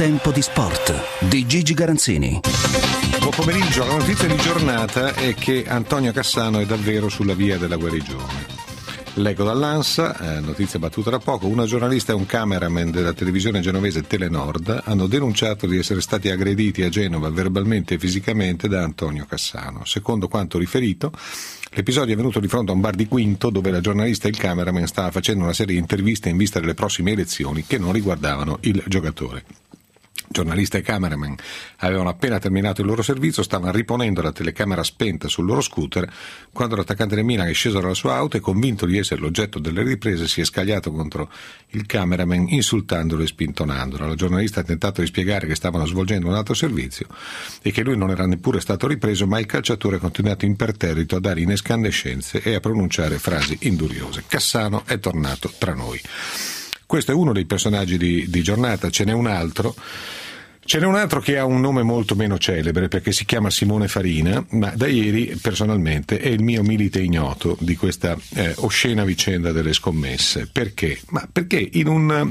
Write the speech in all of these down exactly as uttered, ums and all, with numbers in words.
Tempo di sport di Gigi Garanzini. Buon pomeriggio, la notizia di giornata è che Antonio Cassano è davvero sulla via della guarigione. Leggo dall'Ansa, eh, notizia battuta da poco, una giornalista e un cameraman della televisione genovese Telenord hanno denunciato di essere stati aggrediti a Genova verbalmente e fisicamente da Antonio Cassano. Secondo quanto riferito, l'episodio è venuto di fronte a un bar di Quinto dove la giornalista e il cameraman stava facendo una serie di interviste in vista delle prossime elezioni che non riguardavano il giocatore. Giornalista e cameraman avevano appena terminato il loro servizio, stavano riponendo la telecamera spenta sul loro scooter quando l'attaccante del Milan è sceso dalla sua auto e, convinto di essere l'oggetto delle riprese, si è scagliato contro il cameraman insultandolo e spintonandolo. La giornalista ha tentato di spiegare che stavano svolgendo un altro servizio e che lui non era neppure stato ripreso, ma il calciatore ha continuato imperterrito a dare inescandescenze e a pronunciare frasi induriose. Cassano è tornato tra noi. Questo è uno dei personaggi di, di giornata, ce n'è un altro. Ce n'è un altro che ha un nome molto meno celebre perché si chiama Simone Farina, ma da ieri personalmente è il mio milite ignoto di questa eh, oscena vicenda delle scommesse. Perché? Ma perché in un...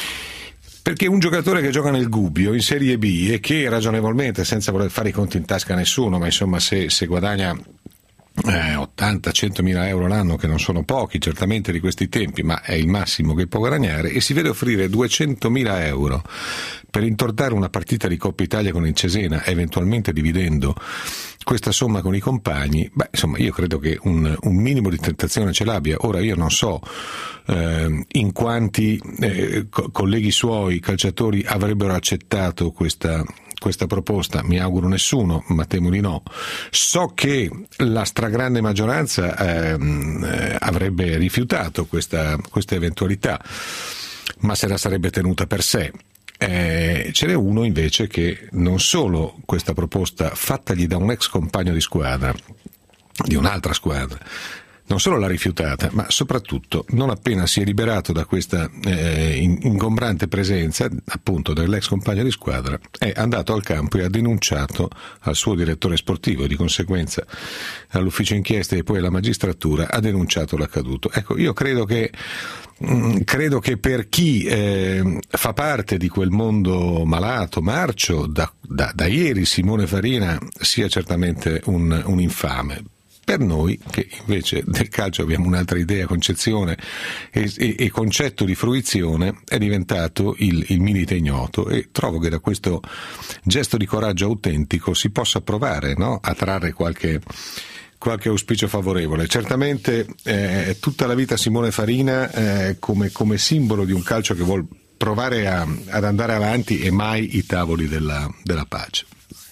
Perché un giocatore che gioca nel Gubbio in Serie B e che ragionevolmente, senza voler fare i conti in tasca a nessuno, ma insomma se, se guadagna Eh, ottanta cento mila euro l'anno, che non sono pochi certamente di questi tempi, ma è il massimo che può guadagnare, e si vede offrire duecentomila euro per intortare una partita di Coppa Italia con il Cesena, eventualmente dividendo questa somma con i compagni, beh, insomma, io credo che un, un minimo di tentazione ce l'abbia. Ora io non so eh, in quanti eh, co- colleghi suoi calciatori avrebbero accettato questa questa proposta, mi auguro nessuno, ma temo di no. So che la stragrande maggioranza ehm, eh, avrebbe rifiutato questa, questa eventualità, ma se la sarebbe tenuta per sé. Eh, ce n'è uno invece che non solo questa proposta fattagli da un ex compagno di squadra, di un'altra squadra, non solo l'ha rifiutata, ma soprattutto non appena si è liberato da questa eh, ingombrante presenza appunto dell'ex compagno di squadra, è andato al campo e ha denunciato al suo direttore sportivo e di conseguenza all'ufficio inchieste e poi alla magistratura, ha denunciato l'accaduto. Ecco, io credo che mh, credo che per chi eh, fa parte di quel mondo malato, marcio, da, da, da ieri Simone Farina sia certamente un, un infame. Per noi, che invece del calcio abbiamo un'altra idea, concezione e, e, e concetto di fruizione, è diventato il, il milite ignoto, e trovo che da questo gesto di coraggio autentico si possa provare, no, a trarre qualche, qualche auspicio favorevole. Certamente eh, tutta la vita Simone Farina eh, come, come simbolo di un calcio che vuol provare a, ad andare avanti e mai i tavoli della, della pace.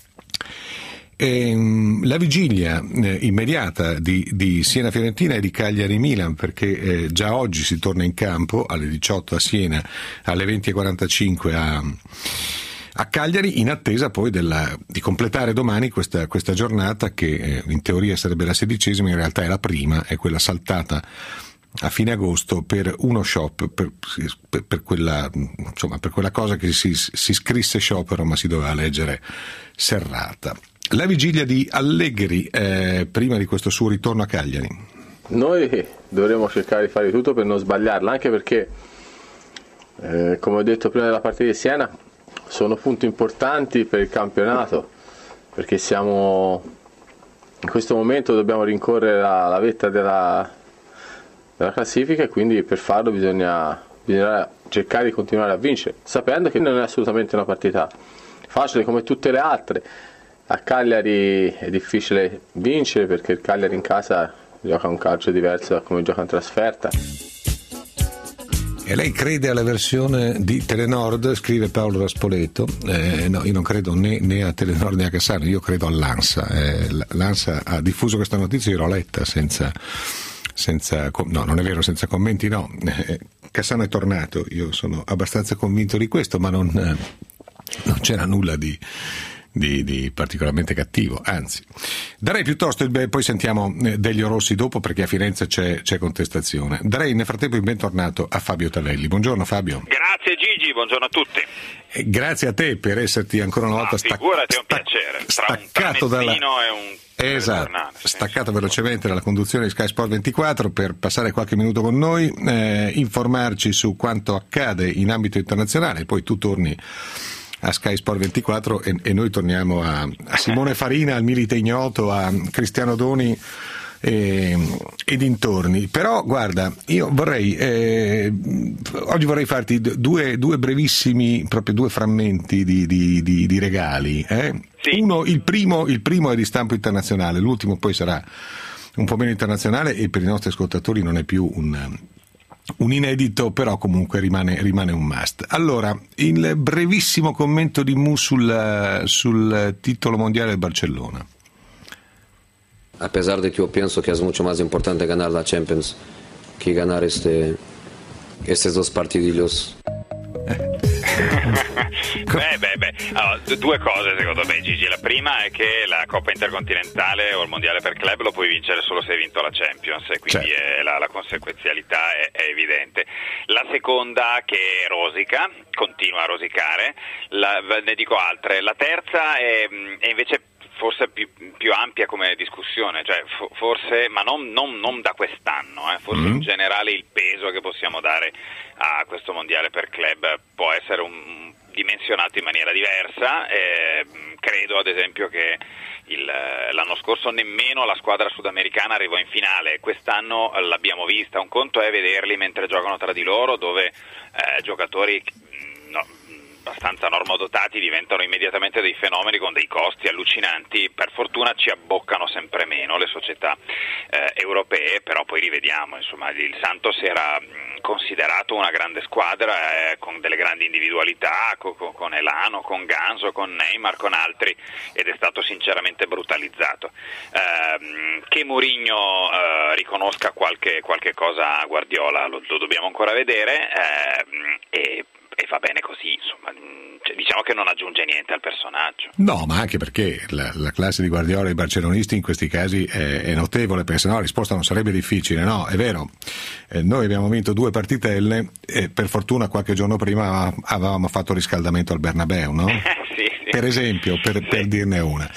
E, la vigilia eh, immediata di, di Siena-Fiorentina e di Cagliari-Milan, perché eh, già oggi si torna in campo alle diciotto a Siena, alle venti e quarantacinque a, a Cagliari, in attesa poi della, di completare domani questa, questa giornata che eh, in teoria sarebbe la sedicesima, in realtà è la prima, è quella saltata a fine agosto per uno shop, per, per, per, quella, insomma, per quella cosa che si, si scrisse sciopero ma si doveva leggere serrata. La vigilia di Allegri eh, prima di questo suo ritorno a Cagliari. Noi dovremo cercare di fare tutto per non sbagliarla, anche perché eh, come ho detto prima della partita di Siena, sono punti importanti per il campionato, perché siamo in questo momento dobbiamo rincorrere la, la vetta della, della classifica, e quindi per farlo bisogna, bisogna cercare di continuare a vincere, sapendo che non è assolutamente una partita facile come tutte le altre. A Cagliari è difficile vincere perché il Cagliari in casa gioca un calcio diverso da come gioca in trasferta. E lei crede alla versione di Telenord, scrive Paolo da Spoleto? Eh, no, io non credo né, né a Telenord né a Cassano, io credo all'Ansa. Eh, L'Ansa ha diffuso questa notizia, io l'ho letta senza, senza no, non è vero, senza commenti, no. Eh, Cassano è tornato, io sono abbastanza convinto di questo, ma non, eh, non c'era nulla di... Di, di particolarmente cattivo, anzi. Darei piuttosto il beh, poi sentiamo Delio Rossi dopo, perché a Firenze c'è, c'è contestazione. Darei nel frattempo il bentornato a Fabio Tavelli. Buongiorno Fabio. Grazie Gigi, buongiorno a tutti. E grazie a te per esserti ancora una volta ah, stac- figurati, è un piacere. Tra staccato un dalla e un esatto, giornale, staccato velocemente dalla conduzione di Sky Sport ventiquattro per passare qualche minuto con noi, eh, informarci su quanto accade in ambito internazionale, poi tu torni a Sky Sport ventiquattro e, e noi torniamo a, a Simone Farina, al Milite Ignoto, a Cristiano Doni e, e dintorni. Però guarda, io vorrei eh, oggi vorrei farti due, due brevissimi, proprio due frammenti di, di, di, di regali. Eh? Sì. Uno, il primo, il primo è di stampo internazionale, l'ultimo poi sarà un po' meno internazionale e per i nostri ascoltatori non è più un un inedito, però comunque rimane, rimane un must. Allora, il brevissimo commento di Mu sul, sul titolo mondiale del Barcellona. A pesar de que yo pienso que es mucho más importante ganar la Champions que ganar este, estos dos partidillos. beh, beh, beh. Allora, due cose secondo me, Gigi. La prima è che la Coppa Intercontinentale o il Mondiale per Club lo puoi vincere solo se hai vinto la Champions, e quindi è, la, la conseguenzialità è, è evidente. La seconda, che rosica, continua a rosicare, la, ne dico altre. La terza è, è invece forse più, più ampia come discussione, cioè forse, ma non, non, non da quest'anno, eh, forse mm. in generale il peso che possiamo dare a questo mondiale per club può essere un, dimensionato in maniera diversa. Eh, credo ad esempio che il, l'anno scorso nemmeno la squadra sudamericana arrivò in finale, quest'anno l'abbiamo vista. Un conto è vederli mentre giocano tra di loro, dove eh, giocatori no, abbastanza normodotati diventano immediatamente dei fenomeni con dei costi allucinanti. Per fortuna ci abboccano sempre meno le società eh, europee, però poi rivediamo, insomma, il Santos era mh, considerato una grande squadra eh, con delle grandi individualità, con, con Elano, con Ganso, con Neymar, con altri, ed è stato sinceramente brutalizzato. Eh, che Mourinho eh, riconosca qualche, qualche cosa a Guardiola lo, lo dobbiamo ancora vedere, eh, e e va bene così, insomma, cioè, diciamo che non aggiunge niente al personaggio. No, ma anche perché la, la classe di Guardiola e i barcellonisti in questi casi è, è notevole, perché sennò la risposta non sarebbe difficile. No, è vero, eh, noi abbiamo vinto due partitelle e per fortuna qualche giorno prima avevamo fatto riscaldamento al Bernabeu, no? sì, sì. Per esempio, per, sì. per dirne una.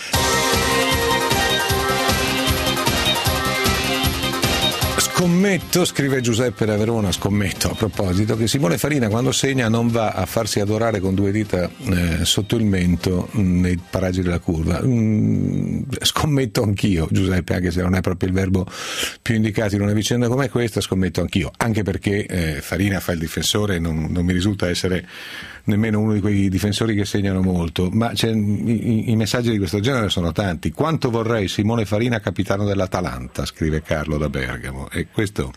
Scommetto, scrive Giuseppe da Verona, scommetto a proposito che Simone Farina quando segna non va a farsi adorare con due dita eh, sotto il mento mh, nei paraggi della curva. Mm, scommetto anch'io, Giuseppe, anche se non è proprio il verbo più indicato in una vicenda come questa, scommetto anch'io, anche perché eh, Farina fa il difensore, non, non mi risulta essere nemmeno uno di quei difensori che segnano molto, ma c'è, i, i messaggi di questo genere sono tanti. Quanto vorrei Simone Farina capitano dell'Atalanta, scrive Carlo da Bergamo, e questo,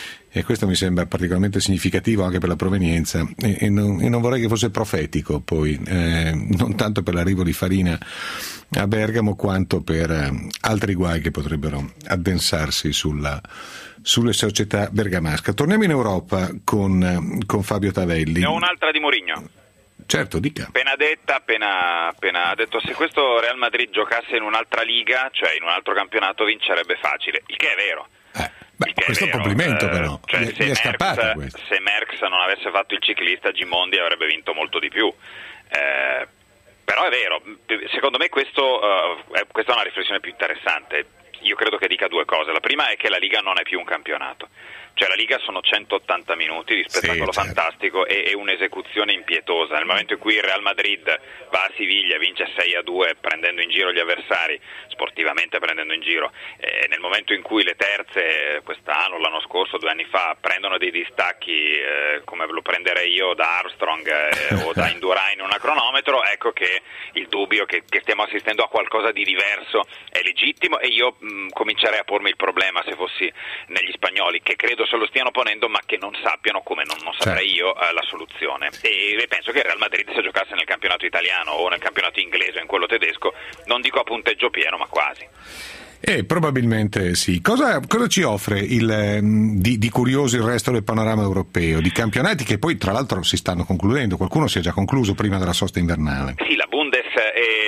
e questo mi sembra particolarmente significativo anche per la provenienza, e, e, non, e non vorrei che fosse profetico poi, eh, non tanto per l'arrivo di Farina a Bergamo quanto per eh, altri guai che potrebbero addensarsi sulla sulle società bergamasche. Torniamo in Europa con, con Fabio Tavelli. Ne ho un'altra di Mourinho. Certo, dica. Appena detta, appena, appena ha detto: se questo Real Madrid giocasse in un'altra liga, cioè in un altro campionato, vincerebbe facile, il che è vero. Eh, beh, questo è un complimento, eh, però. Cioè, gli, se, gli è Merckx, questo. se Merckx non avesse fatto il ciclista, Gimondi avrebbe vinto molto di più. Eh, però è vero, secondo me questo, uh, è, questa è una riflessione più interessante. Io credo che dica due cose. La prima è che la Liga non è più un campionato, cioè la Liga sono centottanta minuti di spettacolo sì, fantastico certo. e, e un'esecuzione impietosa. Nel momento in cui il Real Madrid va a Siviglia, vince sei a due prendendo in giro gli avversari, sportivamente prendendo in giro, e nel momento in cui le terze quest'anno, l'anno scorso, due anni fa, prendono dei distacchi eh, come lo prenderei io da Armstrong eh, o da Indurain in una cronometro, ecco che il dubbio che, che stiamo assistendo a qualcosa di diverso è legittimo, e io mh, comincerei a pormi il problema se fossi negli spagnoli, che credo se lo stiano ponendo ma che non sappiano, come non, non saprei certo. io, eh, la soluzione. E, e penso che il Real Madrid, se giocasse nel campionato italiano o nel campionato inglese o in quello tedesco, non dico a punteggio pieno ma quasi. Eh, probabilmente sì. Cosa, cosa ci offre il, di, di curioso il resto del panorama europeo, di campionati che poi tra l'altro si stanno concludendo, qualcuno si è già concluso prima della sosta invernale? Sì, la Bundes e, e la Liga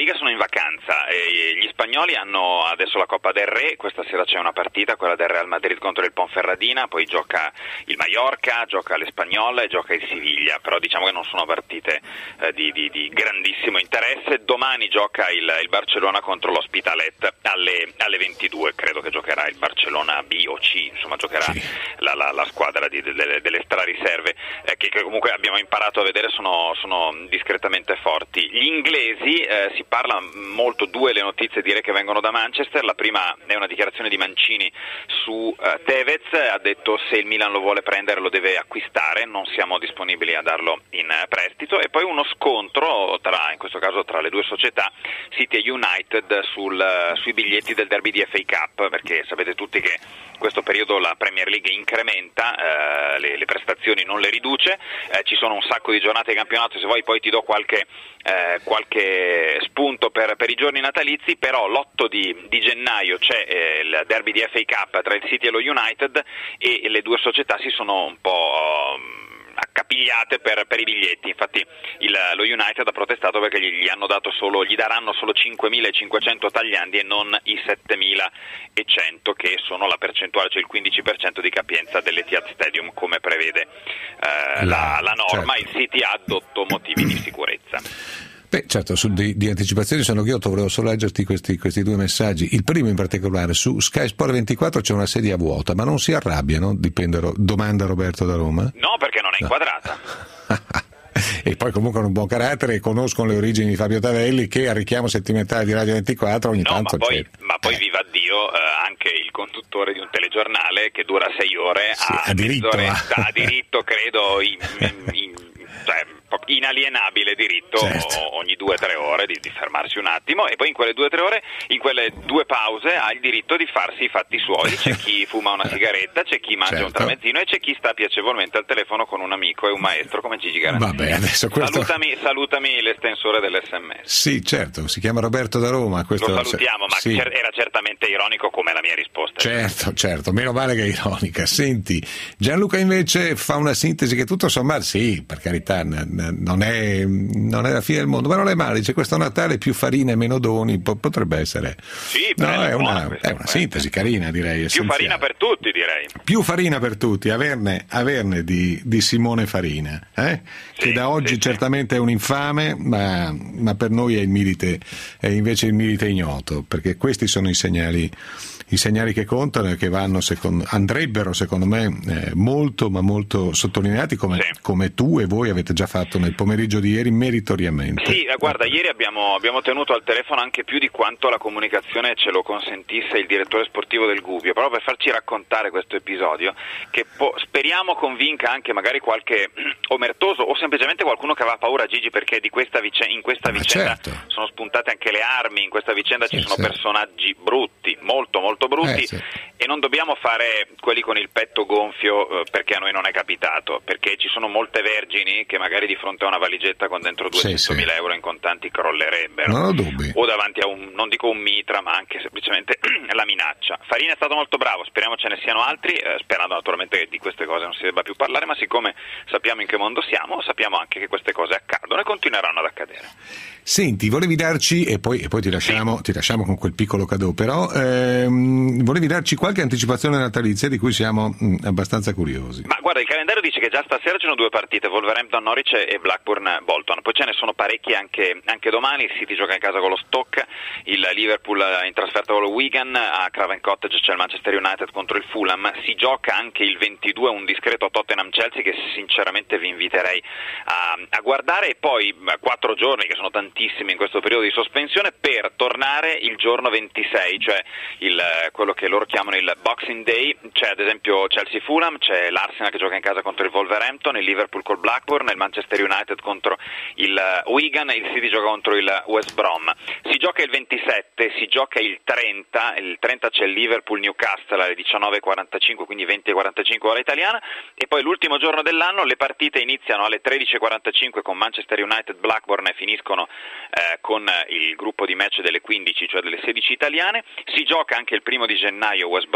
Liga sono in vacanza, e gli spagnoli hanno adesso la Coppa del Re, questa sera c'è una partita, quella del Real Madrid contro il Ponferradina, poi gioca il Mallorca, gioca l'Espanyol e gioca il Siviglia, però diciamo che non sono partite eh, di, di, di grandissimo interesse. Domani gioca il, il Barcellona contro l'Hospitalet alle, alle ventidue, credo che giocherà il Barcellona B o C, insomma giocherà sì. la, la, la squadra di, delle, delle strariserve eh, che, che comunque abbiamo imparato a vedere sono, sono discretamente forti. Gli inglesi, eh, si parla molto, due le notizie direi che vengono da Manchester. La prima è una dichiarazione di Mancini su eh, Tevez, ha detto se il Milan lo vuole prendere lo deve acquistare, non siamo disponibili a darlo in eh, prestito. E poi uno scontro tra, in questo caso tra le due società, City e United, sul, sui biglietti del derby di F A Cup, perché sapete tutti che in questo periodo la Premier League incrementa eh, le, le prestazioni, non le riduce, eh, ci sono un sacco di giornate di campionato, se vuoi poi ti do qualche, eh, qualche spunto per, per i giorni natalizi, però l'otto di, di gennaio c'è eh, il derby di F A Cup tra il City e lo United e le due società si sono un po' accapigliate per, per i biglietti. Infatti il, lo United ha protestato perché gli, gli hanno dato solo, gli daranno solo cinquemilacinquecento tagliandi e non i settemilacento che sono la percentuale, cioè il quindici per cento di capienza dell'Etihad Stadium come prevede eh, la, la norma. Certo. Il City ha addotto motivi di sicurezza. Beh, certo, su di, di anticipazioni sono Ghiotto, volevo solo leggerti questi, questi due messaggi. Il primo in particolare, su Sky Sport ventiquattro c'è una sedia vuota, ma non si arrabbiano? Dipende, domanda Roberto da Roma. No, perché non è inquadrata. No. E poi comunque hanno un buon carattere e conoscono le origini di Fabio Tavelli, che a richiamo sentimentale di Radio ventiquattro ogni no, tanto ma poi, c'è. ma poi viva Dio, eh, anche il conduttore di un telegiornale che dura sei ore sì, ha, ha diritto, ha diritto credo in, in, in, cioè, inalienabile diritto certo. ogni due o tre ore di, di fermarsi un attimo, e poi in quelle due o tre ore, in quelle due pause ha il diritto di farsi i fatti suoi. C'è chi fuma una sigaretta, c'è chi mangia certo. un tramezzino e c'è chi sta piacevolmente al telefono con un amico e un maestro come Gigi Garanzini. Vabbè, adesso questo... salutami, salutami l'estensore dell'esse emme esse. Sì, certo, si chiama Roberto da Roma. Questo... Lo salutiamo, ma sì. era certamente ironico come la mia risposta. Certo, certo, meno male che è ironica. Senti, Gianluca invece fa una sintesi che tutto sommato, sì, per carità, non è, non è la fine del mondo, ma non è male. Dice questo Natale più farina e meno doni, potrebbe essere. Sì, no, è una, è una sintesi carina, direi. Più essenziale. Farina per tutti, direi. Più farina per tutti, averne, averne di, di Simone Farina, eh? sì, che da oggi sì, certamente è un infame, ma, ma per noi è il milite, è invece il milite ignoto, perché questi sono i segnali. I segnali che contano e che vanno secondo, andrebbero secondo me eh, molto ma molto sottolineati come, sì. come tu e voi avete già fatto nel pomeriggio di ieri meritoriamente. Sì, eh, guarda, ieri abbiamo, abbiamo tenuto al telefono anche più di quanto la comunicazione ce lo consentisse il direttore sportivo del Gubbio, proprio per farci raccontare questo episodio che po- speriamo convinca anche magari qualche omertoso o semplicemente qualcuno che aveva paura, Gigi, perché di questa vic- in questa vicenda certo. sono spuntate anche le armi, in questa vicenda sì, ci sono sì. personaggi brutti, molto molto brutti, eh, sì. e non dobbiamo fare quelli con il petto gonfio eh, perché a noi non è capitato, perché ci sono molte vergini che magari di fronte a una valigetta con dentro duecentomila sì, sì. euro in contanti crollerebbero, non ho dubbi. O davanti a un, non dico un mitra, ma anche semplicemente la minaccia. Farina è stato molto bravo, speriamo ce ne siano altri, eh, sperando naturalmente che di queste cose non si debba più parlare, ma siccome sappiamo in che mondo siamo, sappiamo anche che queste cose accadono e continueranno ad accadere. Senti, volevi darci, e poi, e poi ti lasciamo, sì. ti lasciamo con quel piccolo cadeau, però ehm, volevi darci qualche anticipazione natalizia di cui siamo mh, abbastanza curiosi. Ma guarda, il calendario dice che già stasera ci sono due partite, Wolverhampton Norwich e Blackburn Bolton, poi ce ne sono parecchie anche, anche domani. Il City gioca in casa con lo Stoke, il Liverpool in trasferta con lo Wigan, a Craven Cottage c'è il Manchester United contro il Fulham, si gioca anche il ventidue un discreto Tottenham-Chelsea che sinceramente vi inviterei a, a guardare, e poi quattro giorni che sono tantissimi in questo periodo di sospensione per tornare il giorno ventisei, cioè il, quello che loro chiamano il Boxing Day. C'è ad esempio Chelsea-Fulham, c'è l'Arsenal che gioca in casa contro il Wolverhampton, il Liverpool col Blackburn, il Manchester United contro il Wigan, il City gioca contro il West Brom. Si gioca il ventisette, si gioca il trenta, il trenta c'è il Liverpool-Newcastle alle diciannove e quarantacinque, quindi venti e quarantacinque ora italiana, e poi l'ultimo giorno dell'anno le partite iniziano alle tredici e quarantacinque con Manchester United-Blackburn e finiscono eh, con il gruppo di match delle quindici, cioè delle sedici italiane. Si gioca anche il primo di gennaio West Brom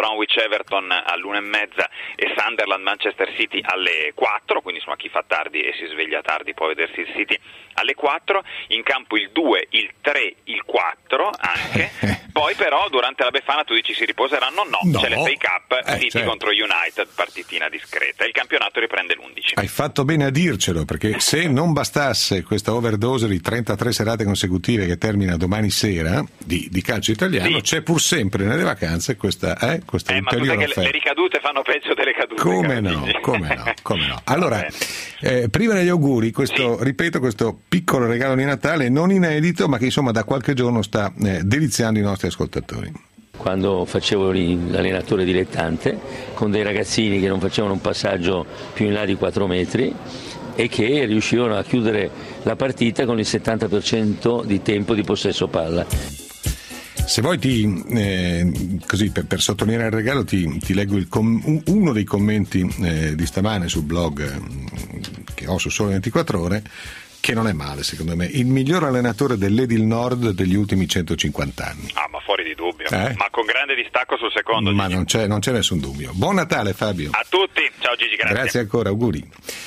Bromwich Everton all'una e mezza e Sunderland Manchester City alle quattro, quindi insomma chi fa tardi e si sveglia tardi può vedersi il City alle quattro, in campo il due, il tre, il quattro anche, poi però durante la Befana tu dici si riposeranno, no, no. c'è l'F A Cup, eh, City certo. contro United, partitina discreta, il campionato riprende l'undici. Hai fatto bene a dircelo, perché se non bastasse questa overdose di trentatré serate consecutive che termina domani sera di, di calcio italiano, sì. c'è pur sempre nelle vacanze questa, eh, questa eh, ulteriore ma tu sai che le, le ricadute fanno peggio delle cadute. Come no, come no, come no. Allora, eh, prima degli auguri, questo, sì. ripeto, questo piccolo regalo di Natale non inedito, ma che insomma da qualche giorno sta eh, deliziando i nostri ascoltatori. Quando facevo l'allenatore dilettante con dei ragazzini che non facevano un passaggio più in là di quattro metri e che riuscivano a chiudere la partita con il settanta per cento di tempo di possesso palla. Se vuoi ti, eh, così per, per sottolineare il regalo ti, ti leggo il com- uno dei commenti eh, di stamane sul blog eh, che ho su Sole ventiquattro Ore, che non è male secondo me, il miglior allenatore dell'Edil Nord degli ultimi centocinquanta anni. Ah, ma fuori di dubbio, eh? ma con grande distacco sul secondo. Ma non c'è, non c'è nessun dubbio. Buon Natale Fabio. A tutti, ciao Gigi, grazie. Grazie ancora, auguri.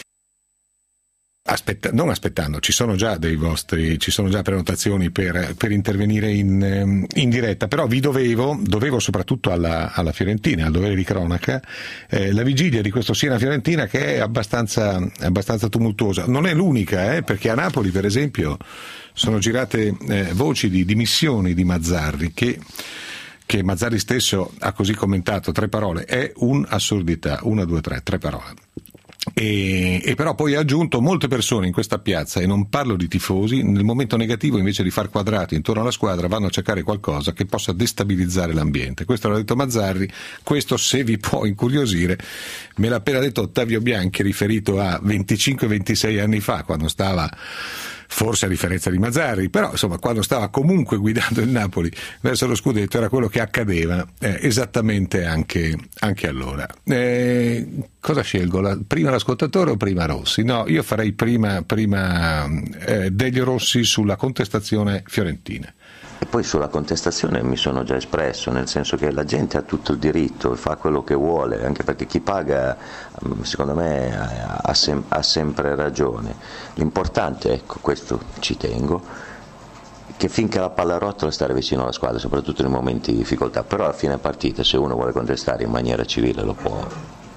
Aspetta, non aspettando, ci sono già dei vostri, ci sono già prenotazioni per, per intervenire in, in diretta, però vi dovevo, dovevo soprattutto alla, alla Fiorentina, al dovere di cronaca, eh, la vigilia di questo Siena-Fiorentina che è abbastanza, abbastanza tumultuosa. Non è l'unica, eh, perché a Napoli, per esempio, sono girate eh, voci di dimissioni di Mazzarri che che Mazzarri stesso ha così commentato, tre parole, è un'assurdità, una, due, tre, tre parole. E, e però poi ha aggiunto molte persone in questa piazza, e non parlo di tifosi, nel momento negativo invece di far quadrati intorno alla squadra vanno a cercare qualcosa che possa destabilizzare l'ambiente. Questo l'ha detto Mazzarri, questo se vi può incuriosire me l'ha appena detto Ottavio Bianchi, riferito a venticinque ventisei anni fa, quando stava, forse a differenza di Mazzarri, però insomma quando stava comunque guidando il Napoli verso lo scudetto, era quello che accadeva eh, esattamente anche, anche allora. Eh, cosa scelgo? La, prima l'ascoltatore o prima Rossi? No, io farei prima, prima eh, Delio Rossi sulla contestazione fiorentina. E poi sulla contestazione mi sono già espresso, nel senso che la gente ha tutto il diritto, fa quello che vuole, anche perché chi paga secondo me ha, sem- ha sempre ragione. L'importante, ecco, questo ci tengo, che finché la palla rotola stare vicino alla squadra, soprattutto nei momenti di difficoltà, però a fine partita se uno vuole contestare in maniera civile lo può,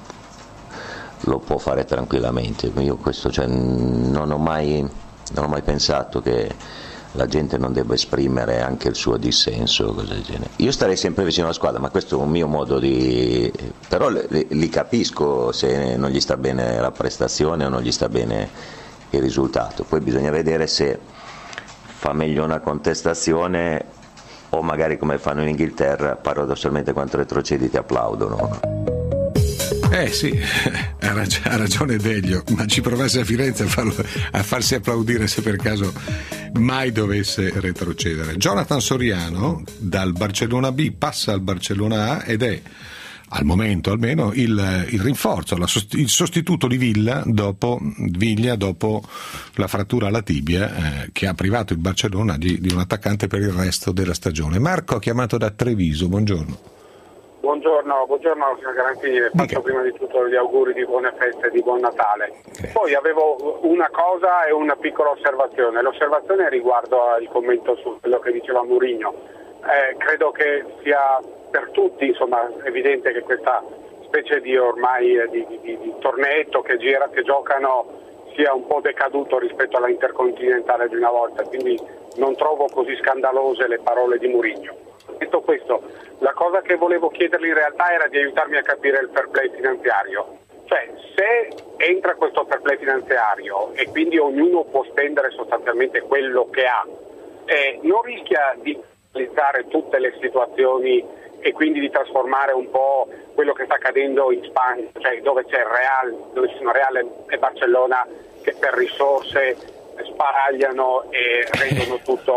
lo può fare tranquillamente. Io questo, cioè, non ho mai, non ho mai pensato che la gente non debba esprimere anche il suo dissenso, cose del genere. Io starei sempre vicino alla squadra, ma questo è un mio modo di... però li, li capisco se non gli sta bene la prestazione o non gli sta bene il risultato. Poi bisogna vedere se fa meglio una contestazione o magari come fanno in Inghilterra, paradossalmente quando retrocedi ti applaudono. Eh sì, ha, rag- ha ragione Delio, ma ci provasse a Firenze a, farlo, a farsi applaudire se per caso mai dovesse retrocedere. Jonathan Soriano dal Barcellona B passa al Barcellona A ed è al momento almeno il, il rinforzo, la sost- il sostituto di Villa dopo, Viglia dopo la frattura alla tibia eh, che ha privato il Barcellona di, di un attaccante per il resto della stagione. Marco, chiamato da Treviso, buongiorno. Buongiorno, buongiorno signor Garantini, le faccio prima di tutto gli auguri di buone feste e di buon Natale. Okay. Poi avevo una cosa e una piccola osservazione. L'osservazione riguardo al commento su quello che diceva Mourinho. Eh, credo che sia per tutti insomma evidente che questa specie di ormai di, di, di tornetto che gira, che giocano, sia un po' decaduto rispetto alla intercontinentale di una volta, quindi non trovo così scandalose le parole di Mourinho. Detto questo, la cosa che volevo chiedergli in realtà era di aiutarmi a capire il fair play finanziario. Cioè, se entra questo fair play finanziario e quindi ognuno può spendere sostanzialmente quello che ha, eh, non rischia di analizzare tutte le situazioni e quindi di trasformare un po' quello che sta accadendo in Spagna, cioè dove c'è il Real, dove ci sono Real e Barcellona che per risorse sparagliano e rendono tutto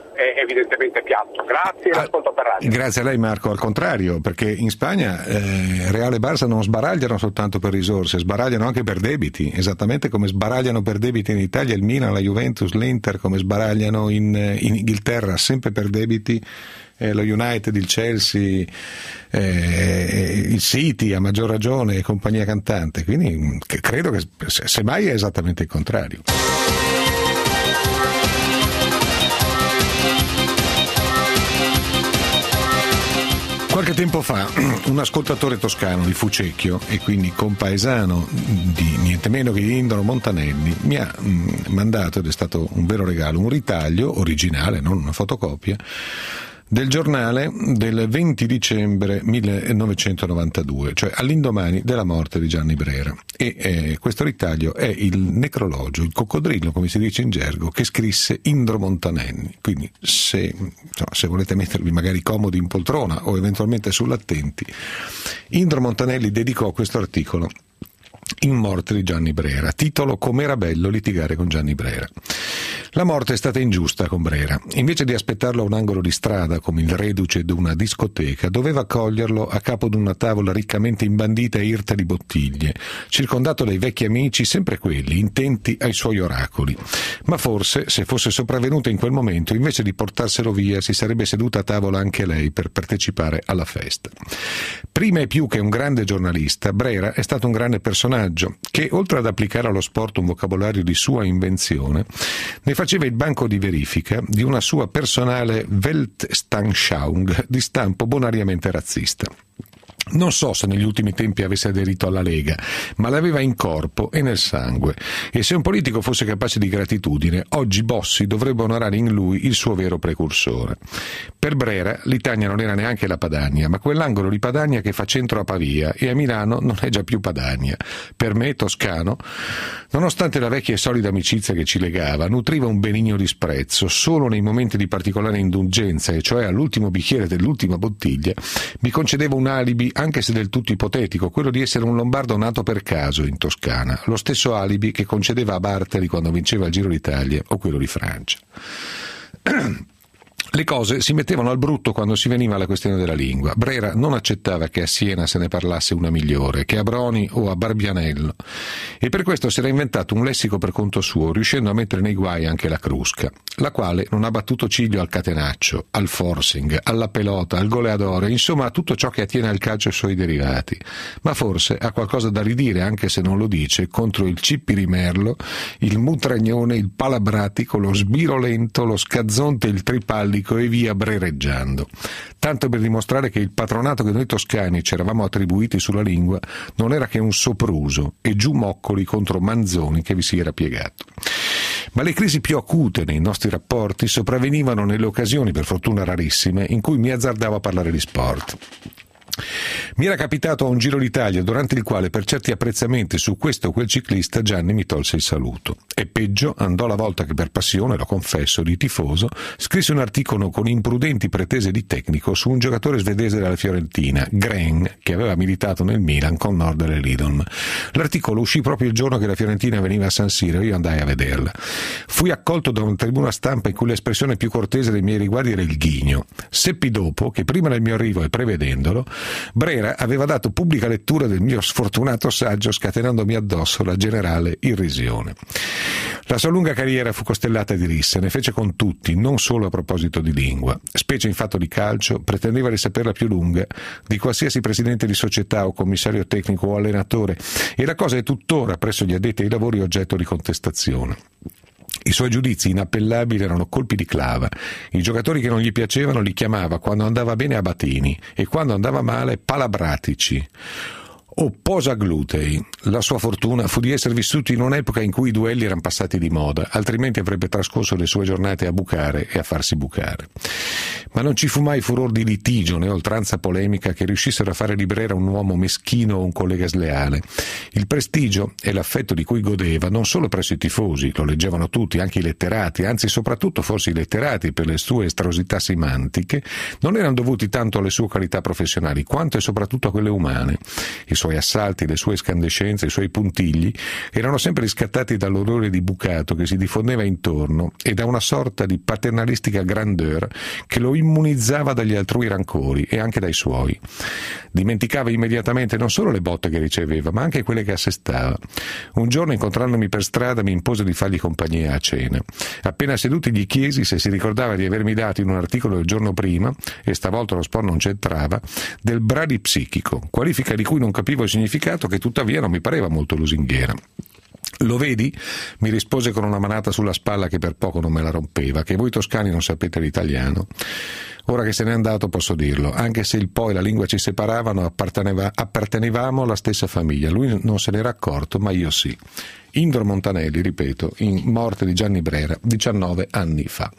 è evidentemente piatto. Grazie, ah, l'ascolto per radio. Grazie a lei Marco, al contrario, perché in Spagna eh, Real e Barça non sbaragliano soltanto per risorse, sbaragliano anche per debiti, esattamente come sbaragliano per debiti in Italia il Milan, la Juventus, l'Inter, come sbaragliano in, in Inghilterra sempre per debiti eh, lo United, il Chelsea, eh, il City a maggior ragione e compagnia cantante, quindi credo che semmai è esattamente il contrario. Qualche tempo fa un ascoltatore toscano di Fucecchio e quindi compaesano di niente meno che di Indro Montanelli mi ha mh, mandato, ed è stato un vero regalo, un ritaglio originale, non una fotocopia, del giornale del venti dicembre millenovecentonovantadue, cioè all'indomani della morte di Gianni Brera. E eh, questo ritaglio è il necrologio, il coccodrillo, come si dice in gergo, che scrisse Indro Montanelli. Quindi se, insomma, se volete mettervi magari comodi in poltrona o eventualmente sull'attenti, Indro Montanelli dedicò questo articolo in morte di Gianni Brera, titolo Com'era bello litigare con Gianni Brera. La morte è stata ingiusta con Brera. Invece di aspettarlo a un angolo di strada come il reduce di una discoteca, doveva accoglierlo a capo di una tavola riccamente imbandita e irta di bottiglie, circondato dai vecchi amici, sempre quelli, intenti ai suoi oracoli. Ma forse, se fosse sopravvenuta in quel momento, invece di portarselo via, si sarebbe seduta a tavola anche lei per partecipare alla festa. Prima e più che un grande giornalista, Brera è stato un grande personaggio che, oltre ad applicare allo sport un vocabolario di sua invenzione, ne faceva il banco di verifica di una sua personale Weltanschauung di stampo bonariamente razzista. Non so se negli ultimi tempi avesse aderito alla Lega, ma l'aveva in corpo e nel sangue, e se un politico fosse capace di gratitudine, oggi Bossi dovrebbe onorare in lui il suo vero precursore. Per Brera l'Italia non era neanche la Padania, ma quell'angolo di Padania che fa centro a Pavia, e a Milano non è già più Padania. Per me, toscano, nonostante la vecchia e solida amicizia che ci legava, nutriva un benigno disprezzo. Solo nei momenti di particolare indulgenza, e cioè all'ultimo bicchiere dell'ultima bottiglia, mi concedeva un alibi, anche se del tutto ipotetico, quello di essere un lombardo nato per caso in Toscana, lo stesso alibi che concedeva a Bartali quando vinceva il Giro d'Italia o quello di Francia. Le cose si mettevano al brutto quando si veniva alla questione della lingua. Brera non accettava che a Siena se ne parlasse una migliore, che a Broni o a Barbianello, e per questo si era inventato un lessico per conto suo, riuscendo a mettere nei guai anche la Crusca, la quale non ha battuto ciglio al catenaccio, al forcing, alla pelota, al goleadore, insomma a tutto ciò che attiene al calcio e ai suoi derivati, ma forse ha qualcosa da ridire, anche se non lo dice, contro il Cippirimerlo, il Mutragnone, il Palabratico, lo Sbirolento, lo Scazzonte, il Tripallico e via brereggiando. Tanto per dimostrare che il patronato che noi toscani ci eravamo attribuiti sulla lingua non era che un sopruso e giù moccoli contro Manzoni che vi si era piegato. Ma le crisi più acute nei nostri rapporti sopravvenivano nelle occasioni, per fortuna rarissime, in cui mi azzardavo a parlare di sport. Mi era capitato a un Giro d'Italia durante il quale per certi apprezzamenti su questo o quel ciclista Gianni mi tolse il saluto. E peggio andò la volta che per passione, lo confesso, di tifoso, scrisse un articolo con imprudenti pretese di tecnico su un giocatore svedese della Fiorentina, Gren, che aveva militato nel Milan con Nordel e Lidl. L'articolo uscì proprio il giorno che la Fiorentina veniva a San Siro e io andai a vederla. Fui accolto da una tribuna stampa in cui l'espressione più cortese dei miei riguardi era il ghigno. Seppi dopo che prima del mio arrivo e prevedendolo, Brera aveva dato pubblica lettura del mio sfortunato saggio, scatenandomi addosso la generale irrisione. La sua lunga carriera fu costellata di risse, ne fece con tutti, non solo a proposito di lingua. Specie in fatto di calcio, pretendeva di saperla più lunga di qualsiasi presidente di società o commissario tecnico o allenatore, e la cosa è tuttora presso gli addetti ai lavori oggetto di contestazione. I suoi giudizi inappellabili erano colpi di clava. I giocatori che non gli piacevano li chiamava, quando andava bene, abatini, e quando andava male, palabratici o posaglutei. La sua fortuna fu di essere vissuto in un'epoca in cui i duelli erano passati di moda, altrimenti avrebbe trascorso le sue giornate a bucare e a farsi bucare. Ma non ci fu mai furor di litigio né oltranza polemica che riuscissero a fare di Brera un uomo meschino o un collega sleale. Il prestigio e l'affetto di cui godeva non solo presso i tifosi, lo leggevano tutti, anche i letterati, anzi soprattutto forse i letterati per le sue estrosità semantiche, non erano dovuti tanto alle sue qualità professionali quanto e soprattutto a quelle umane. I suoi suoi assalti, le sue escandescenze, i suoi puntigli erano sempre riscattati dall'odore di bucato che si diffondeva intorno e da una sorta di paternalistica grandeur che lo immunizzava dagli altrui rancori e anche dai suoi. Dimenticava immediatamente non solo le botte che riceveva, ma anche quelle che assestava. Un giorno, incontrandomi per strada, mi impose di fargli compagnia a cena. Appena seduti gli chiesi se si ricordava di avermi dato in un articolo del giorno prima, e stavolta lo sport non c'entrava, del bradipsichico, qualifica di cui non capivo il significato, che tuttavia non mi pareva molto lusinghiera. Lo vedi? Mi rispose con una manata sulla spalla che per poco non me la rompeva, che voi toscani non sapete l'italiano. Ora che se n'è andato posso dirlo, anche se il Po e la lingua ci separavano, apparteneva, appartenevamo alla stessa famiglia. Lui non se n'era accorto, ma io sì. Indro Montanelli, ripeto, in Morte di Gianni Brera, diciannove anni fa.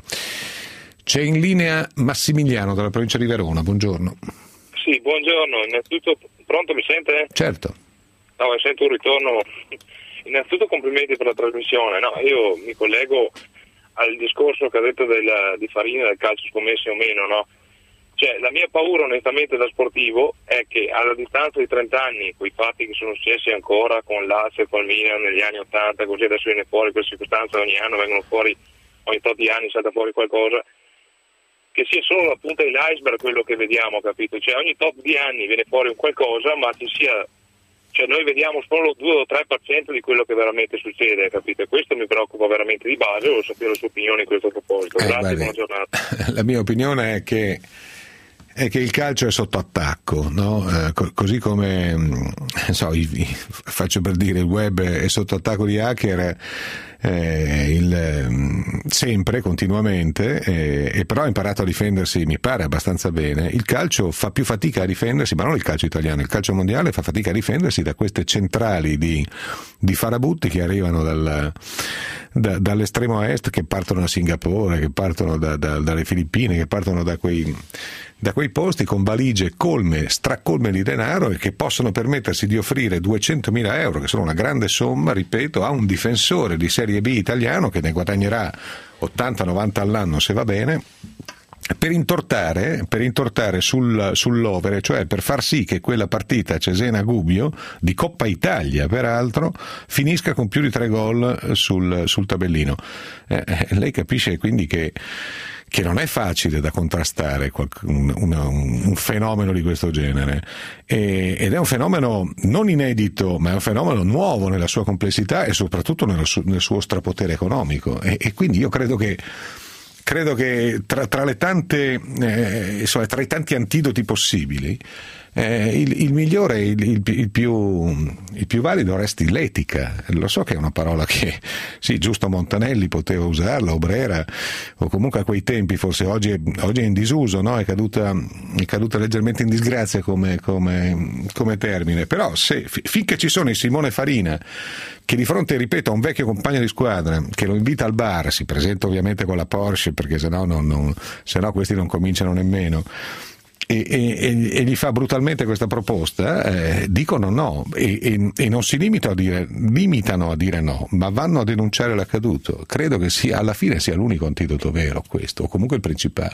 C'è in linea Massimiliano dalla provincia di Verona, buongiorno. Sì, buongiorno, innanzitutto, pronto, mi sente? Certo. No, sento un ritorno. Innanzitutto complimenti per la trasmissione, no, io mi collego al discorso che ha detto del, di Farina del calcio scommesse o meno, no? Cioè, la mia paura onestamente da sportivo è che alla distanza di trenta anni, quei fatti che sono successi ancora con Lazio e col Milan negli anni ottanta, così adesso viene fuori questa circostanza, ogni anno vengono fuori, ogni tot di anni salta fuori qualcosa, che sia solo la punta dell'iceberg quello che vediamo, capito? Cioè ogni tot di anni viene fuori un qualcosa, ma ci sia, cioè noi vediamo solo il due o tre per cento di quello che veramente succede, capito? E questo mi preoccupa veramente di base, volevo sapere la sua opinione in questo proposito. Eh, Grazie, guardi, buona giornata. La mia opinione è che è che il calcio è sotto attacco, no? Eh, co- così come non so, i, i, faccio per dire, il web è sotto attacco di hacker, eh, il, sempre, continuamente, eh, e però ha imparato a difendersi, mi pare, abbastanza bene. Il calcio fa più fatica a difendersi, ma non il calcio italiano, il calcio mondiale fa fatica a difendersi da queste centrali di, di farabutti che arrivano dal, da, dall'estremo est, che partono da Singapore, che partono da, da, dalle Filippine, che partono da quei da quei posti con valigie colme, stracolme di denaro, e che possono permettersi di offrire duecentomila euro, che sono una grande somma, ripeto, a un difensore di Serie B italiano che ne guadagnerà ottanta novanta all'anno se va bene, per intortare, per intortare sul, sull'overe, cioè per far sì che quella partita Cesena-Gubbio, di Coppa Italia peraltro, finisca con più di tre gol sul, sul tabellino. Eh, lei capisce quindi che che non è facile da contrastare un, una, un fenomeno di questo genere, e, ed è un fenomeno non inedito, ma è un fenomeno nuovo nella sua complessità e soprattutto nel suo, nel suo strapotere economico, e, e quindi io credo che credo che tra, tra le tante eh, insomma, tra i tanti antidoti possibili, Eh, il, il migliore, il, il, il, più, il più valido resti l'etica. Lo so che è una parola che, sì, giusto, Montanelli poteva usarla, o Brera, o comunque a quei tempi, forse oggi è, oggi è in disuso, no? È caduta, è caduta leggermente in disgrazia come, come, come termine. Però se, finché ci sono i Simone Farina, che di fronte, ripeto, a un vecchio compagno di squadra che lo invita al bar, si presenta ovviamente con la Porsche, perché sennò, non, non, sennò questi non cominciano nemmeno, E, e, e gli fa brutalmente questa proposta, eh, dicono no, e, e, e non si limitano a dire, limitano a dire no, ma vanno a denunciare l'accaduto. Credo che sia, alla fine sia l'unico antidoto vero questo, o comunque il principale.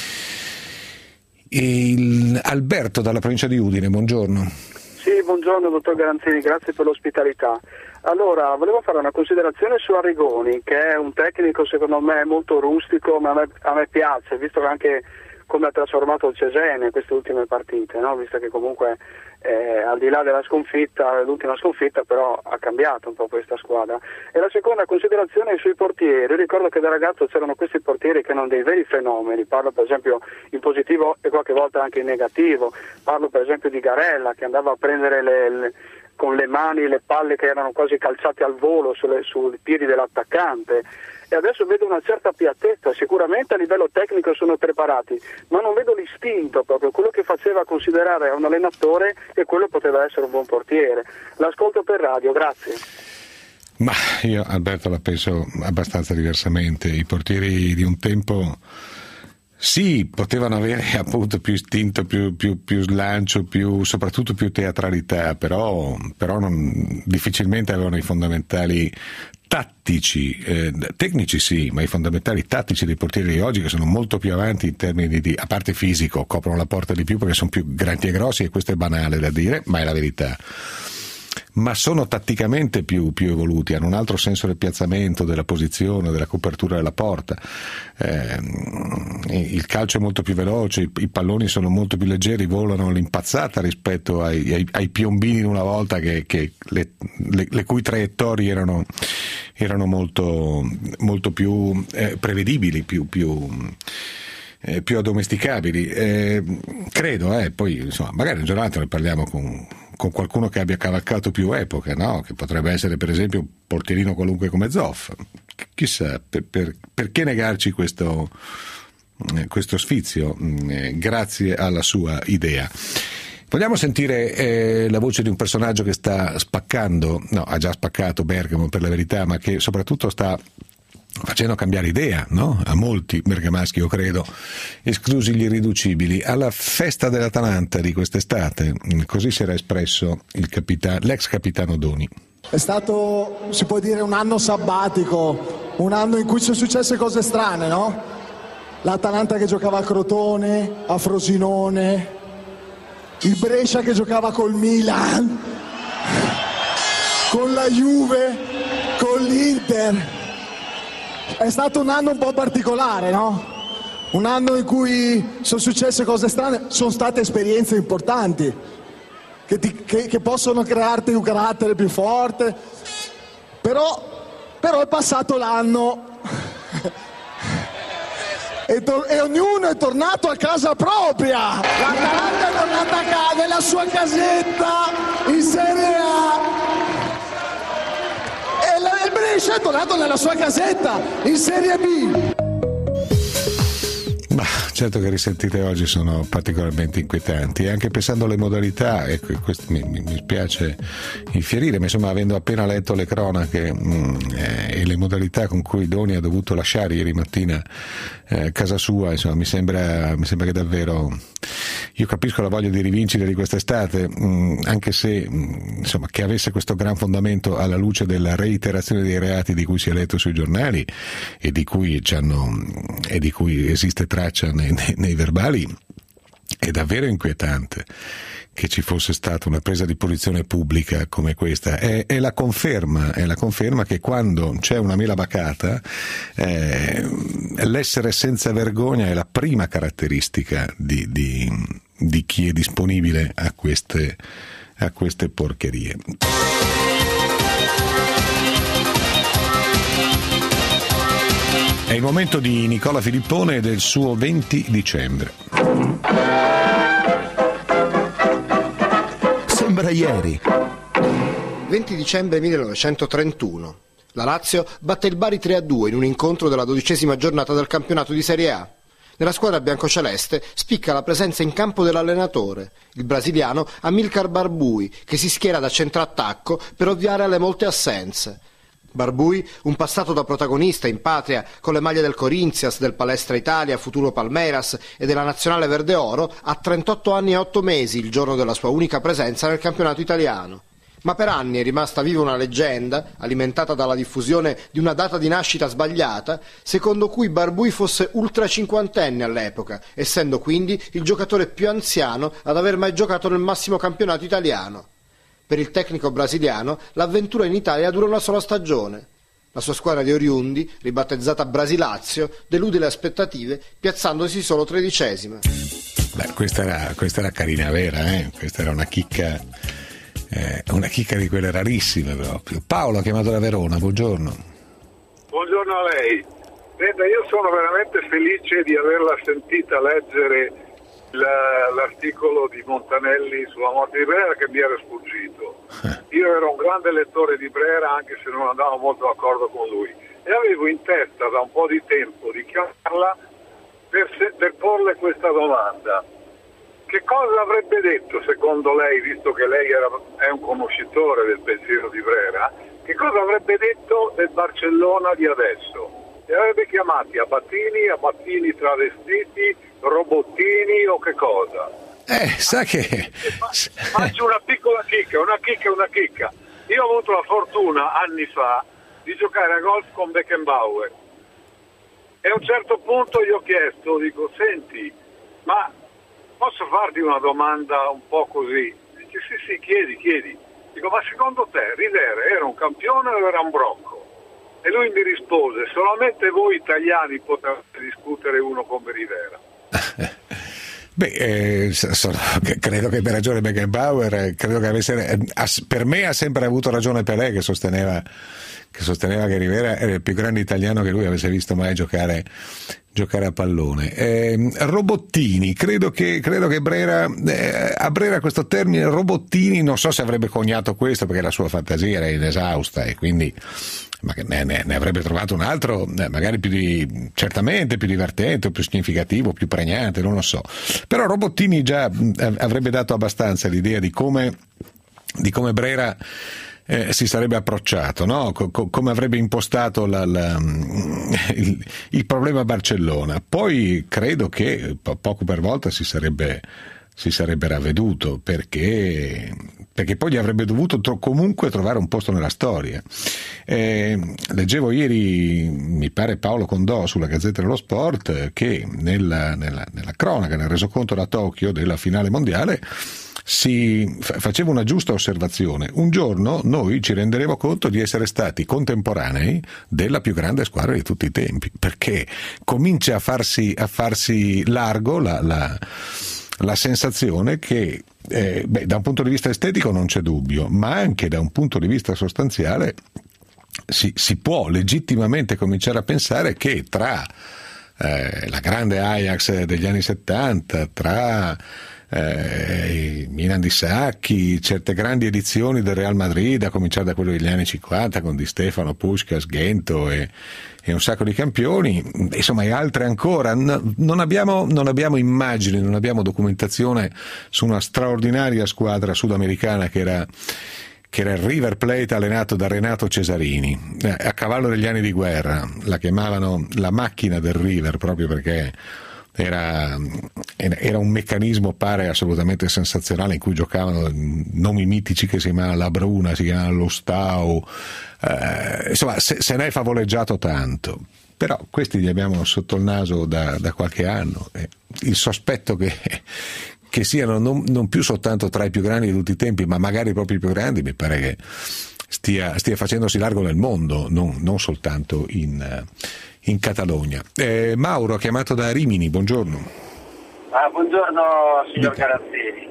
Il, Alberto dalla provincia di Udine, buongiorno. Sì, buongiorno dottor Garanzini, grazie per l'ospitalità. Allora, volevo fare una considerazione su Arrigoni, che è un tecnico secondo me molto rustico, ma a me, a me piace, visto che anche come ha trasformato il Cesena in queste ultime partite, no? Visto che comunque eh, al di là della sconfitta, l'ultima sconfitta, però ha cambiato un po' questa squadra. E la seconda considerazione è sui portieri. Io ricordo che da ragazzo c'erano questi portieri che erano dei veri fenomeni, parlo per esempio in positivo e qualche volta anche in negativo, parlo per esempio di Garella, che andava a prendere le, le, con le mani le palle che erano quasi calciate al volo sulle, sui piedi dell'attaccante. E adesso vedo una certa piattezza, sicuramente a livello tecnico sono preparati, ma non vedo l'istinto proprio, quello che faceva considerare un allenatore e quello poteva essere un buon portiere. L'ascolto per radio, grazie. Ma io, Alberto, la penso abbastanza diversamente. I portieri di un tempo sì, potevano avere appunto più istinto, più, più, più slancio, più, soprattutto più teatralità, però, però non, difficilmente avevano i fondamentali tattici, eh, tecnici sì, ma i fondamentali tattici dei portieri di oggi, che sono molto più avanti in termini di, a parte fisico, coprono la porta di più perché sono più grandi e grossi, e questo è banale da dire, ma è la verità. Ma sono tatticamente più, più evoluti, hanno un altro senso del piazzamento, della posizione, della copertura della porta. Eh, il calcio è molto più veloce, i, i palloni sono molto più leggeri, volano all'impazzata rispetto ai, ai, ai piombini di una volta che, che le, le, le cui traiettorie erano, erano molto, molto più eh, prevedibili, più, più Eh, più addomesticabili, eh, credo, eh, poi insomma magari un giorno ne parliamo con, con qualcuno che abbia cavalcato più epoche, no? Che potrebbe essere per esempio un portierino qualunque come Zoff, chissà, per, per, perché negarci questo, eh, questo sfizio, eh, grazie alla sua idea. Vogliamo sentire eh, la voce di un personaggio che sta spaccando, no, ha già spaccato Bergamo per la verità, ma che soprattutto sta facendo cambiare idea, no? A molti bergamaschi, io credo, esclusi gli irriducibili. Alla festa dell'Atalanta di quest'estate, così si era espresso il capitano, l'ex capitano Doni. È stato, si può dire, un anno sabbatico, un anno in cui sono successe cose strane, no? L'Atalanta che giocava a Crotone, a Frosinone, il Brescia che giocava col Milan, con la Juve, con l'Inter. È stato un anno un po' particolare, no? Un anno in cui sono successe cose strane, sono state esperienze importanti che, ti, che, che possono crearti un carattere più forte, però, però è passato l'anno e, to- e ognuno è tornato a casa propria. L'Atalanta è tornata a casa nella sua casetta in Serie A. Il Brescia è tornato nella sua casetta in Serie B. Ma certo che risentite oggi sono particolarmente inquietanti, e anche pensando alle modalità, ecco, questo mi, mi, mi spiace infierire, ma insomma, avendo appena letto le cronache mh, eh, e le modalità con cui Doni ha dovuto lasciare ieri mattina eh, casa sua, insomma, mi sembra, mi sembra che davvero, io capisco la voglia di rivincere di quest'estate, mh, anche se mh, insomma, che avesse questo gran fondamento alla luce della reiterazione dei reati di cui si è letto sui giornali e di cui, e di cui esiste traccia Nei, nei, nei verbali, è davvero inquietante che ci fosse stata una presa di posizione pubblica come questa. È, è la conferma, è la conferma che quando c'è una mela bacata, eh, l'essere senza vergogna è la prima caratteristica di, di, di chi è disponibile a queste, a queste porcherie. È il momento di Nicola Filippone e del suo venti dicembre. Sembra ieri. venti dicembre millenovecentotrentuno. La Lazio batte il Bari tre a due in un incontro della dodicesima giornata del campionato di Serie A. Nella squadra biancoceleste spicca la presenza in campo dell'allenatore, il brasiliano Amilcar Barbui, che si schiera da centrattacco per ovviare alle molte assenze. Barbui, un passato da protagonista in patria con le maglie del Corinthians, del Palestra Italia, futuro Palmeiras e della Nazionale Verde Oro, ha trentotto anni e otto mesi il giorno della sua unica presenza nel campionato italiano. Ma per anni è rimasta viva una leggenda, alimentata dalla diffusione di una data di nascita sbagliata, secondo cui Barbui fosse ultracinquantenne all'epoca, essendo quindi il giocatore più anziano ad aver mai giocato nel massimo campionato italiano. Per il tecnico brasiliano l'avventura in Italia dura una sola stagione. La sua squadra di oriundi, ribattezzata Brasilazio, delude le aspettative piazzandosi solo tredicesima. Beh, questa era, questa era carina vera, eh? Questa era una chicca, eh, una chicca di quelle rarissime proprio. Paolo ha chiamato da Verona, buongiorno. Buongiorno a lei. Veda, io sono veramente felice di averla sentita leggere l'articolo di Montanelli sulla morte di Brera, che mi era sfuggito. Io ero un grande lettore di Brera, anche se non andavo molto d'accordo con lui, e avevo in testa da un po' di tempo di chiamarla per, se, per porle questa domanda: che cosa avrebbe detto secondo lei, visto che lei era, è un conoscitore del pensiero di Brera, che cosa avrebbe detto del Barcellona di adesso? Li avrebbe chiamati a Battini, a Battini travestiti, robottini o che cosa? Eh, sa che... Faccio una piccola chicca, una chicca, una chicca. Io ho avuto la fortuna, anni fa, di giocare a golf con Beckenbauer. E a un certo punto gli ho chiesto, dico, senti, ma posso farti una domanda un po' così? Dice, sì, sì, chiedi, chiedi. Dico, ma secondo te Rivera era un campione o era un brocco? E lui mi rispose, solamente voi italiani potete discutere uno come Rivera. Beh, eh, sono, credo che per ragione Beckenbauer, credo che avesse, per me ha sempre avuto ragione Pelé, che sosteneva che sosteneva che Rivera era il più grande italiano che lui avesse visto mai giocare giocare a pallone. Eh, robottini, credo che credo che Brera eh, a Brera questo termine robottini non so se avrebbe coniato questo, perché la sua fantasia era inesausta e quindi ma che ne, ne, ne avrebbe trovato un altro eh, magari più di, certamente più divertente, più significativo, più pregnante, non lo so. Però Robottini già eh, avrebbe dato abbastanza l'idea di come di come Brera Eh, si sarebbe approcciato, no? Co- co- come avrebbe impostato la, la, il, il problema Barcellona. Poi credo che po- poco per volta si sarebbe si sarebbe ravveduto, perché perché poi gli avrebbe dovuto tro- comunque trovare un posto nella storia. Eh, leggevo ieri, mi pare Paolo Condò sulla Gazzetta dello Sport, che nella, nella, nella cronaca, nel resoconto da Tokyo della finale mondiale, si faceva una giusta osservazione. Un giorno noi ci renderemo conto di essere stati contemporanei della più grande squadra di tutti i tempi, perché comincia a farsi, a farsi largo la, la, la sensazione che eh, beh, da un punto di vista estetico non c'è dubbio, ma anche da un punto di vista sostanziale si, si può legittimamente cominciare a pensare che tra eh, la grande Ajax degli anni settanta, tra Eh, Milan di Sacchi, certe grandi edizioni del Real Madrid, a cominciare da quello degli anni cinquanta con Di Stefano, Puskás, Gento e, e un sacco di campioni, insomma, e altre ancora. Non abbiamo, non abbiamo immagini, non abbiamo documentazione su una straordinaria squadra sudamericana che era che era il River Plate, allenato da Renato Cesarini, eh, a cavallo degli anni di guerra. La chiamavano la macchina del River proprio perché Era, era un meccanismo, pare, assolutamente sensazionale, in cui giocavano nomi mitici che si chiamavano La Bruna, si chiamavano Lo Stau, eh, insomma se, se ne è favoleggiato tanto, però questi li abbiamo sotto il naso da, da qualche anno. Eh, il sospetto che, che siano non, non più soltanto tra i più grandi di tutti i tempi, ma magari proprio i più grandi, mi pare che stia, stia facendosi largo nel mondo, non, non soltanto in in Catalogna. Eh, Mauro, chiamato da Rimini, buongiorno. Ah, buongiorno signor Garanzini.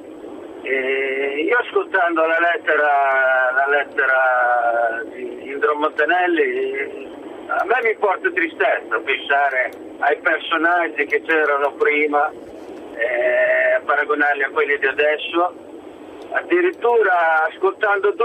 Eh, io ascoltando la lettera, la lettera di Indro Montanelli, a me mi porta tristezza pensare ai personaggi che c'erano prima, eh, paragonarli a quelli di adesso. Addirittura ascoltando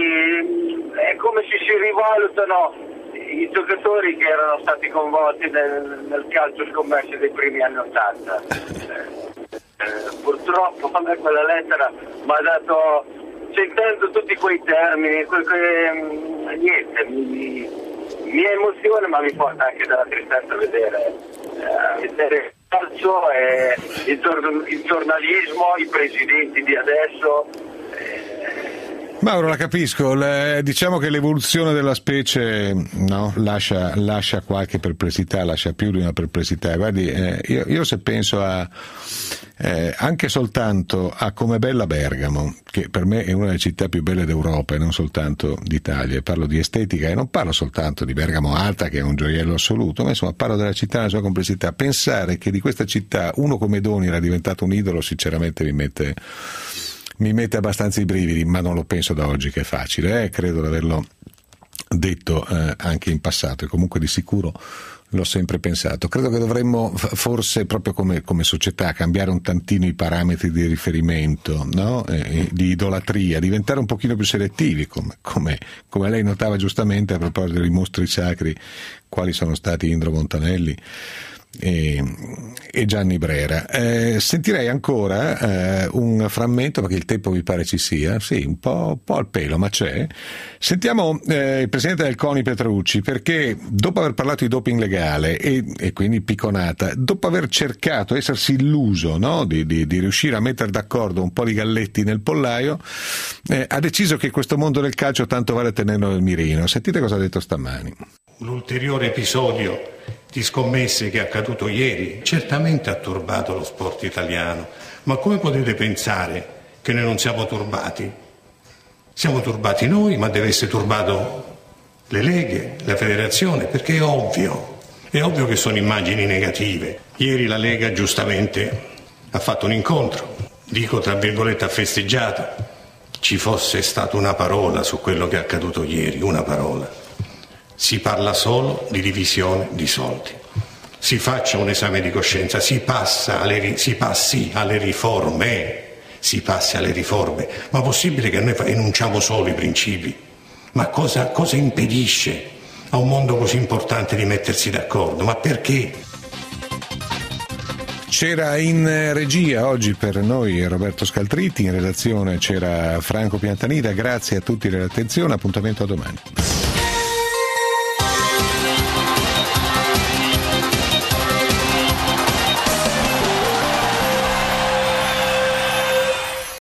Doni è come se si rivalutano i giocatori che erano stati coinvolti nel, nel calcio scommesso dei primi anni Ottanta. Eh, eh, purtroppo a me quella lettera mi ha dato, sentendo tutti quei termini, quei, quei, niente, mi, mi emoziona, ma mi porta anche dalla tristezza a vedere, eh, vedere il calcio, e il, il giornalismo, i presidenti di adesso. Eh, Mauro, la capisco, le, diciamo che l'evoluzione della specie no, lascia, lascia qualche perplessità, lascia più di una perplessità. Guardi, eh, io, io se penso a eh, anche soltanto a Com'è bella Bergamo, che per me è una delle città più belle d'Europa e non soltanto d'Italia, parlo di estetica e non parlo soltanto di Bergamo Alta, che è un gioiello assoluto, ma insomma parlo della città nella sua complessità. Pensare che di questa città uno come Doni era diventato un idolo sinceramente mi mette mi mette abbastanza i brividi, ma non lo penso da oggi che è facile, eh? Credo di averlo detto eh, anche in passato, e comunque di sicuro l'ho sempre pensato. Credo che dovremmo forse proprio come, come società cambiare un tantino i parametri di riferimento, no? eh, di idolatria, diventare un pochino più selettivi, come, come, come lei notava giustamente a proposito dei mostri sacri, quali sono stati Indro Montanelli e, e Gianni Brera. Eh, sentirei ancora eh, un frammento, perché il tempo mi pare ci sia, sì, un po', un po' al pelo, ma c'è. Sentiamo eh, il presidente del CONI Petrucci, perché dopo aver parlato di doping legale e, e quindi picconata, dopo aver cercato, essersi illuso, no? di, di, di riuscire a mettere d'accordo un po' di galletti nel pollaio, eh, ha deciso che questo mondo del calcio tanto vale tenerlo nel mirino. Sentite cosa ha detto stamani. Un ulteriore episodio di scommesse che è accaduto ieri certamente ha turbato lo sport italiano, ma come potete pensare che noi non siamo turbati? Siamo turbati noi, ma deve essere turbato le leghe, la federazione, perché è ovvio, è ovvio che sono immagini negative. Ieri la Lega giustamente ha fatto un incontro, dico tra virgolette ha festeggiato, ci fosse stata una parola su quello che è accaduto ieri, una parola. Si parla solo di divisione di soldi. Si faccia un esame di coscienza, si passa alle, si passi alle riforme, si passi alle riforme. Ma è possibile che noi enunciamo solo i principi? Ma cosa, cosa impedisce a un mondo così importante di mettersi d'accordo? Ma perché? C'era in regia oggi per noi Roberto Scaltritti, in redazione c'era Franco Piantanida. Grazie a tutti dell'attenzione, appuntamento a domani.